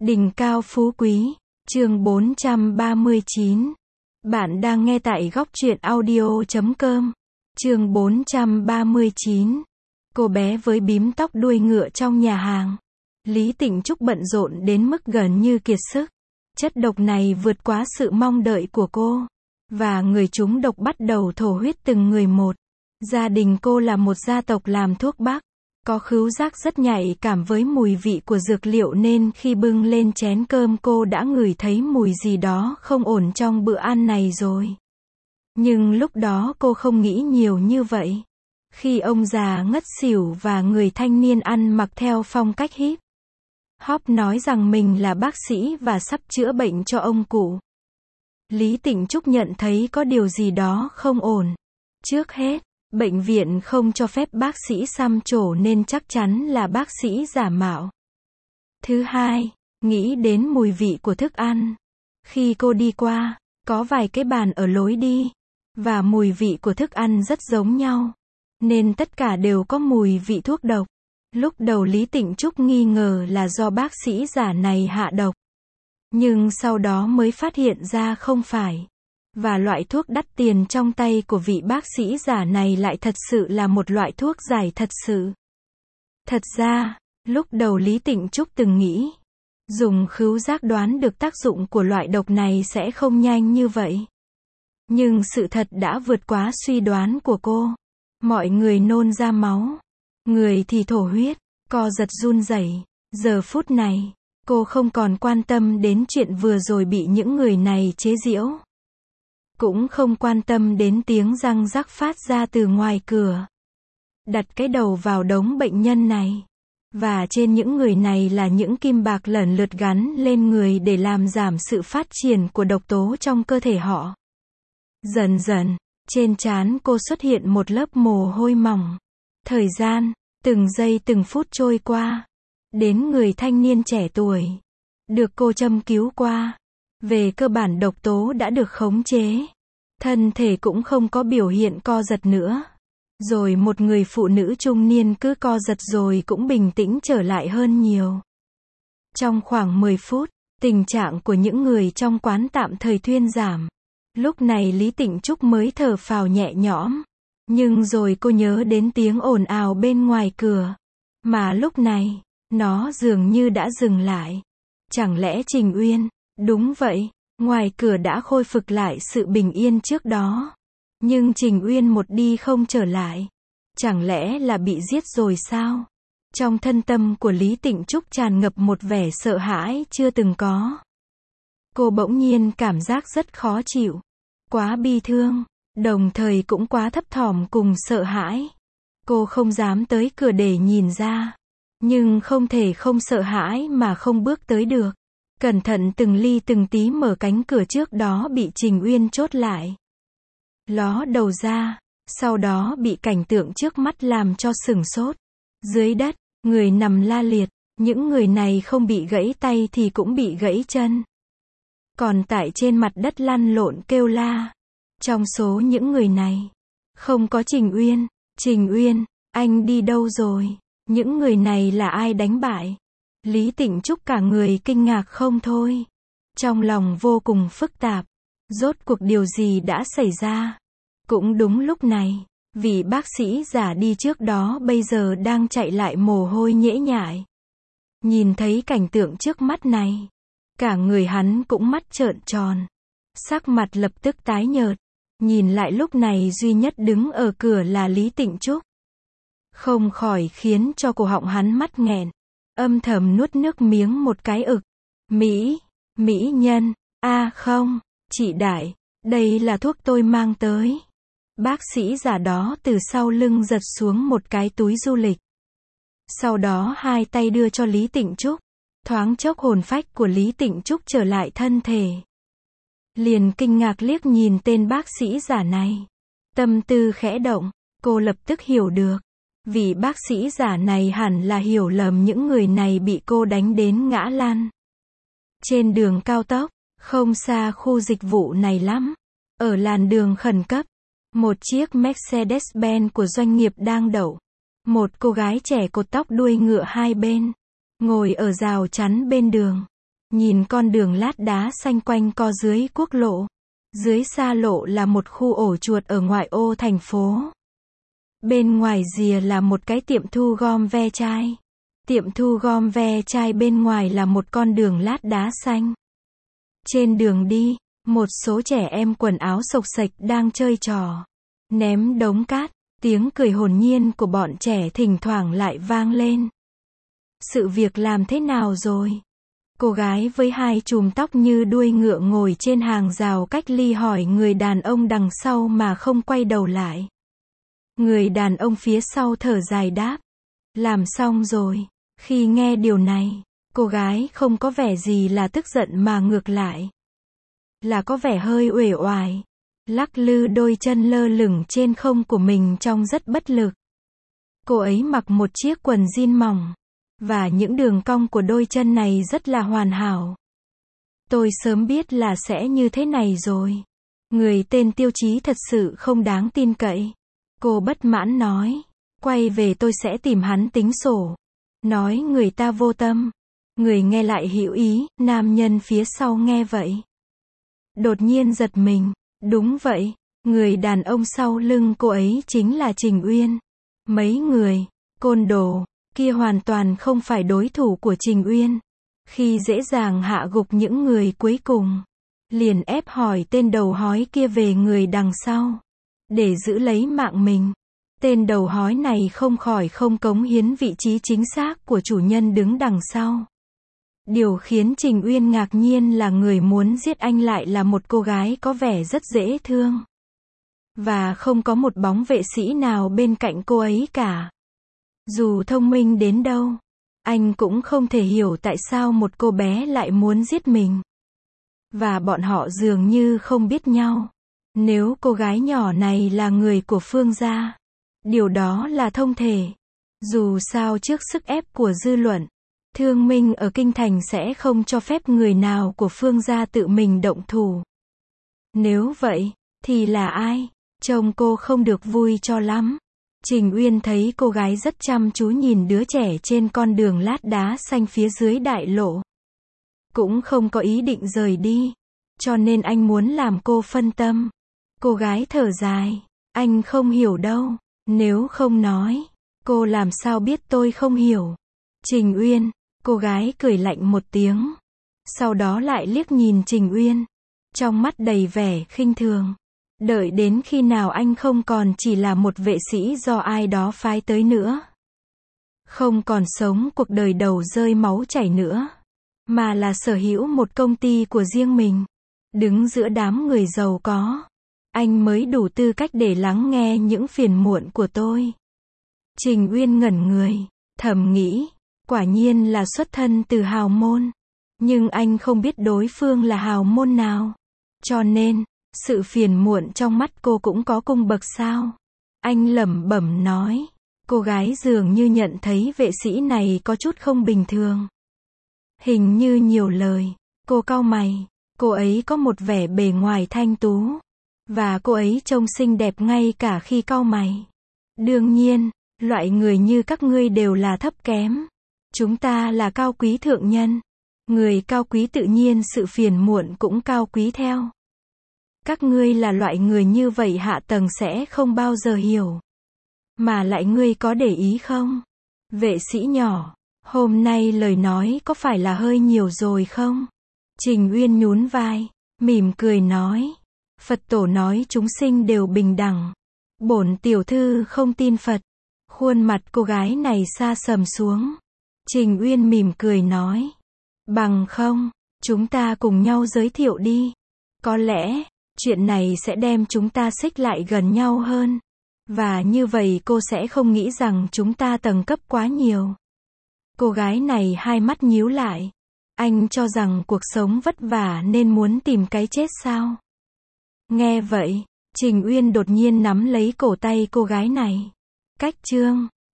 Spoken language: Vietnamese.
Đỉnh cao phú quý, chương 439. Bạn đang nghe tại góc truyện audio.com. Chương 439. Cô bé với bím tóc đuôi ngựa trong nhà hàng. Lý Tịnh Trúc bận rộn đến mức gần như kiệt sức. Chất độc này vượt quá sự mong đợi của cô. Và người trúng độc bắt đầu thổ huyết từng người một. Gia đình cô là một gia tộc làm thuốc bắc. Có khứu giác rất nhạy cảm với mùi vị của dược liệu nên khi bưng lên chén cơm cô đã ngửi thấy mùi gì đó không ổn trong bữa ăn này rồi. Nhưng lúc đó cô không nghĩ nhiều như vậy. Khi ông già ngất xỉu và người thanh niên ăn mặc theo phong cách hip hop nói rằng mình là bác sĩ và sắp chữa bệnh cho ông cụ, Lý Tịnh Trúc nhận thấy có điều gì đó không ổn. Trước hết, bệnh viện không cho phép bác sĩ xăm trổ nên chắc chắn là bác sĩ giả mạo. Thứ hai, nghĩ đến mùi vị của thức ăn. Khi cô đi qua, có vài cái bàn ở lối đi, và mùi vị của thức ăn rất giống nhau. Nên tất cả đều có mùi vị thuốc độc. Lúc đầu Lý Tịnh Trúc nghi ngờ là do bác sĩ giả này hạ độc. Nhưng sau đó mới phát hiện ra không phải. Và loại thuốc đắt tiền trong tay của vị bác sĩ giả này lại thật sự là một loại thuốc giải thật sự. Thật ra, lúc đầu Lý Tịnh Trúc từng nghĩ, dùng khứu giác đoán được tác dụng của loại độc này sẽ không nhanh như vậy. Nhưng sự thật đã vượt quá suy đoán của cô. Mọi người nôn ra máu, người thì thổ huyết, co giật run rẩy. Giờ phút này, cô không còn quan tâm đến chuyện vừa rồi bị những người này chế giễu. Cũng không quan tâm đến tiếng răng rắc phát ra từ ngoài cửa. Đặt cái đầu vào đống bệnh nhân này. Và trên những người này là những kim bạc lần lượt gắn lên người để làm giảm sự phát triển của độc tố trong cơ thể họ. Dần dần, trên trán cô xuất hiện một lớp mồ hôi mỏng. Thời gian, từng giây từng phút trôi qua. Đến người thanh niên trẻ tuổi, được cô châm cứu qua. Về cơ bản độc tố đã được khống chế. Thân thể cũng không có biểu hiện co giật nữa. Rồi một người phụ nữ trung niên cứ co giật rồi cũng bình tĩnh trở lại hơn nhiều. Trong khoảng 10 phút, tình trạng của những người trong quán tạm thời thuyên giảm. Lúc này Lý Tịnh Trúc mới thở phào nhẹ nhõm. Nhưng rồi cô nhớ đến tiếng ồn ào bên ngoài cửa. Mà lúc này, nó dường như đã dừng lại. Chẳng lẽ Trình Uyên? Đúng vậy, ngoài cửa đã khôi phục lại sự bình yên trước đó. Nhưng Trình Uyên một đi không trở lại. Chẳng lẽ là bị giết rồi sao? Trong thân tâm của Lý Tịnh Trúc tràn ngập một vẻ sợ hãi chưa từng có. Cô bỗng nhiên cảm giác rất khó chịu. Quá bi thương, đồng thời cũng quá thấp thỏm cùng sợ hãi. Cô không dám tới cửa để nhìn ra. Nhưng không thể không sợ hãi mà không bước tới được. Cẩn thận từng ly từng tí mở cánh cửa trước đó bị Trình Uyên chốt lại. Ló đầu ra, sau đó bị cảnh tượng trước mắt làm cho sửng sốt. Dưới đất, người nằm la liệt, những người này không bị gãy tay thì cũng bị gãy chân. Còn tại trên mặt đất lăn lộn kêu la. Trong số những người này, không có Trình Uyên. Trình Uyên, anh đi đâu rồi? Những người này là ai đánh bại? Lý Tịnh Trúc cả người kinh ngạc không thôi. Trong lòng vô cùng phức tạp. Rốt cuộc điều gì đã xảy ra? Cũng đúng lúc này, vị bác sĩ giả đi trước đó bây giờ đang chạy lại mồ hôi nhễ nhại. Nhìn thấy cảnh tượng trước mắt này, cả người hắn cũng mắt trợn tròn. Sắc mặt lập tức tái nhợt. Nhìn lại lúc này duy nhất đứng ở cửa là Lý Tịnh Trúc. Không khỏi khiến cho cổ họng hắn mắc nghẹn. Âm thầm nuốt nước miếng một cái ực. Mỹ nhân, không, chị Đại, đây là thuốc tôi mang tới. Bác sĩ giả đó từ sau lưng giật xuống một cái túi du lịch. Sau đó hai tay đưa cho Lý Tịnh Trúc. Thoáng chốc hồn phách của Lý Tịnh Trúc trở lại thân thể. Liền kinh ngạc liếc nhìn tên bác sĩ giả này. Tâm tư khẽ động, cô lập tức hiểu được. Vị bác sĩ giả này hẳn là hiểu lầm những người này bị cô đánh đến ngã lăn. Trên đường cao tốc, không xa khu dịch vụ này lắm. Ở làn đường khẩn cấp, một chiếc Mercedes-Benz của doanh nghiệp đang đậu. Một cô gái trẻ cột tóc đuôi ngựa hai bên, ngồi ở rào chắn bên đường. nhìn con đường lát đá xanh quanh co dưới quốc lộ. Dưới xa lộ là một khu ổ chuột ở ngoại ô thành phố. Bên ngoài rìa là một cái tiệm thu gom ve chai. Tiệm thu gom ve chai bên ngoài là một con đường lát đá xanh. Trên đường đi, một số trẻ em quần áo xộc xệch đang chơi trò ném đống cát, tiếng cười hồn nhiên của bọn trẻ thỉnh thoảng lại vang lên. Sự việc làm thế nào rồi? Cô gái với hai chùm tóc như đuôi ngựa ngồi trên hàng rào cách ly hỏi người đàn ông đằng sau mà không quay đầu lại. Người đàn ông phía sau thở dài đáp. Làm xong rồi. Khi nghe điều này, cô gái không có vẻ gì là tức giận mà ngược lại là có vẻ hơi uể oải, lắc lư đôi chân lơ lửng trên không của mình trông rất bất lực. Cô ấy mặc một chiếc quần jean mỏng, và những đường cong của đôi chân này rất là hoàn hảo. Tôi sớm biết là sẽ như thế này rồi. Người tên Tiêu Chí thật sự không đáng tin cậy. Cô bất mãn nói. Quay về tôi sẽ tìm hắn tính sổ. Nói người ta vô tâm. Người nghe lại hữu ý, nam nhân phía sau nghe vậy. Đột nhiên giật mình. Đúng vậy, người đàn ông sau lưng cô ấy chính là Trình Uyên. Mấy người, côn đồ, kia hoàn toàn không phải đối thủ của Trình Uyên. Khi dễ dàng hạ gục những người cuối cùng, liền ép hỏi tên đầu hói kia về người đằng sau, để giữ lấy mạng mình. Tên đầu hói này không khỏi không cống hiến vị trí chính xác của chủ nhân đứng đằng sau. Điều khiến Trình Uyên ngạc nhiên là người muốn giết anh lại là một cô gái có vẻ rất dễ thương. Và không có một bóng vệ sĩ nào bên cạnh cô ấy cả. Dù thông minh đến đâu, anh cũng không thể hiểu tại sao một cô bé lại muốn giết mình. Và bọn họ dường như không biết nhau. Nếu cô gái nhỏ này là người của Phương gia, điều đó là thông thể. Dù sao trước sức ép của dư luận, Thương Minh ở Kinh Thành sẽ không cho phép người nào của Phương gia tự mình động thủ. Nếu vậy, thì là ai? Trông cô không được vui cho lắm. Trình Uyên thấy cô gái rất chăm chú nhìn đứa trẻ trên con đường lát đá xanh phía dưới đại lộ. Cũng không có ý định rời đi. Cho nên anh muốn làm cô phân tâm. Cô gái thở dài. Anh không hiểu đâu. Nếu không nói, cô làm sao biết tôi không hiểu? Trình Uyên, cô gái cười lạnh một tiếng. Sau đó lại liếc nhìn Trình Uyên. Trong mắt đầy vẻ khinh thường. Đợi đến khi nào anh không còn chỉ là một vệ sĩ do ai đó phái tới nữa. Không còn sống cuộc đời đầu rơi máu chảy nữa. Mà là sở hữu một công ty của riêng mình. Đứng giữa đám người giàu có. Anh mới đủ tư cách để lắng nghe những phiền muộn của tôi. Trình Uyên ngẩn người. Thầm nghĩ. Quả nhiên là xuất thân từ hào môn. Nhưng anh không biết đối phương là hào môn nào. Cho nên, sự phiền muộn trong mắt cô cũng có cung bậc sao? Anh lẩm bẩm nói. Cô gái dường như nhận thấy vệ sĩ này có chút không bình thường. Hình như nhiều lời. Cô cau mày. Cô ấy có một vẻ bề ngoài thanh tú. Và cô ấy trông xinh đẹp ngay cả khi cau mày. Đương nhiên, loại người như các ngươi đều là thấp kém. Chúng ta là cao quý thượng nhân. Người cao quý tự nhiên sự phiền muộn cũng cao quý theo. Các ngươi là loại người như vậy hạ tầng sẽ không bao giờ hiểu. Mà lại ngươi có để ý không? Vệ sĩ nhỏ, hôm nay lời nói có phải là hơi nhiều rồi không? Trình Uyên nhún vai, mỉm cười nói. Phật tổ nói chúng sinh đều bình đẳng. Bổn tiểu thư không tin Phật. Khuôn mặt cô gái này sa sầm xuống. Trình Uyên mỉm cười nói. Bằng không, chúng ta cùng nhau giới thiệu đi. Có lẽ, chuyện này sẽ đem chúng ta xích lại gần nhau hơn. Và như vậy cô sẽ không nghĩ rằng chúng ta tầng cấp quá nhiều. Cô gái này hai mắt nhíu lại. Anh cho rằng cuộc sống vất vả nên muốn tìm cái chết sao? Nghe vậy, Trình Uyên đột nhiên nắm lấy cổ tay cô gái này. Cách chương